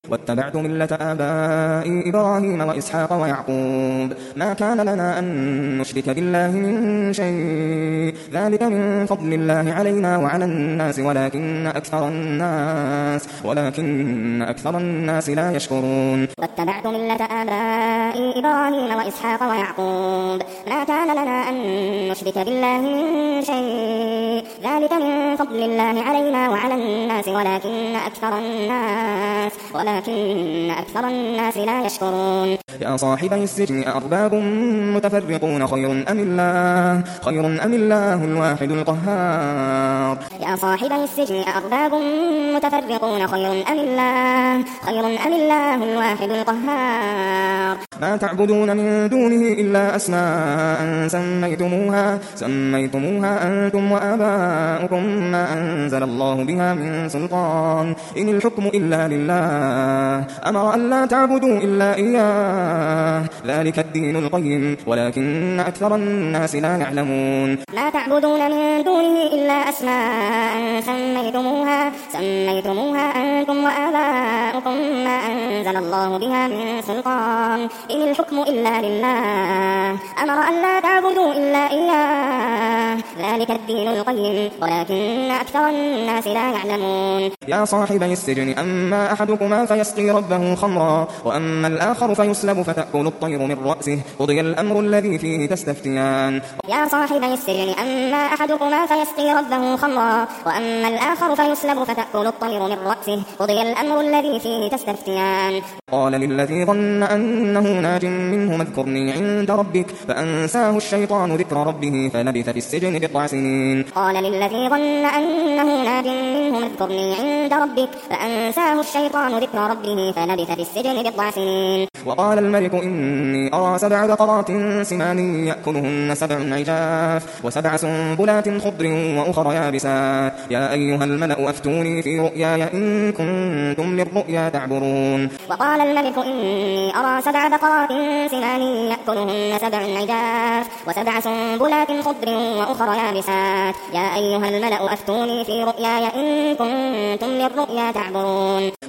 واتبعت ملة آبائي إبراهيم وإسحاق ويعقوب ما كان لنا أن نشرك بالله من شيء ذلك من فضل الله علينا وعلى الناس ولكن أكثر الناس لا يشكرون واتبعت ملة آبائي إبراهيم وإسحاق ويعقوب ما كان لنا أن نشرك بالله من شيء ذلك من فضل الله علينا وعلى الناس ولكن أكثر الناس لا يشكرون يا صاحبي السجن أأرباب متفرقون خير أم الله الواحد القهار يا صاحبي السجن أأرباب متفرقون خير أم الله الواحد القهار ما تعبدون من دونه إلا أسماء سميتموها أنتم وآباؤكم ما أنزل الله بها من سلطان إن الحكم إلا لله أمر أن لا تعبدوا إلا إياه ذلك الدين القيم ولكن أكثر الناس لا يعلمون ما تعبدون من دونه إلا أسماء سميتموها أنتم وآباؤكم ما أنزل الله بها من سلطان إن الحكم إلا لله أمر أن لا تعبدوا إلا إياه ذلك الدين القيم ولكن أكثر الناس لا يعلمون يا صاحبي السجن أما أحدكما فيسقي ربه خمرا وأما الآخر فيسلب فتأكل الطير من رأسه قضي الأمر الذي فيه تستفتيان يا صاحبي السجن أما أحدكما فيسقي ربه خمرا وأما الآخر فيسلب فتأكل الطير من رأسه قضي الأمر الذي فيه تستفتيان قال للذي ظن أنه ناج منه اذكرني عند ربك فأنساه الشيطان ذكر ربه فلبث في السجن بضع سنين قال للذي ظن أنه ناج منه اذكرني عند ربك فأنساه الشيطان ذكر ربه فلبث في السجن بضع سنين وقال الملك إني أرى 7 بقرات سمان يأكلهن 7 عجاف و7 سنبلات خضر وأخر يابسات يا أيها الملأ أفتوني في رؤياي إن كنتم للرؤيا تعبرون وقال الملك إني أرى 7 بقرات سمان يأكلهن 7 عجاف و7 سنبلات خضر وأخر يابسات يا أيها الملأ أفتوني في رؤياي إن كنتم للرؤيا تعبرون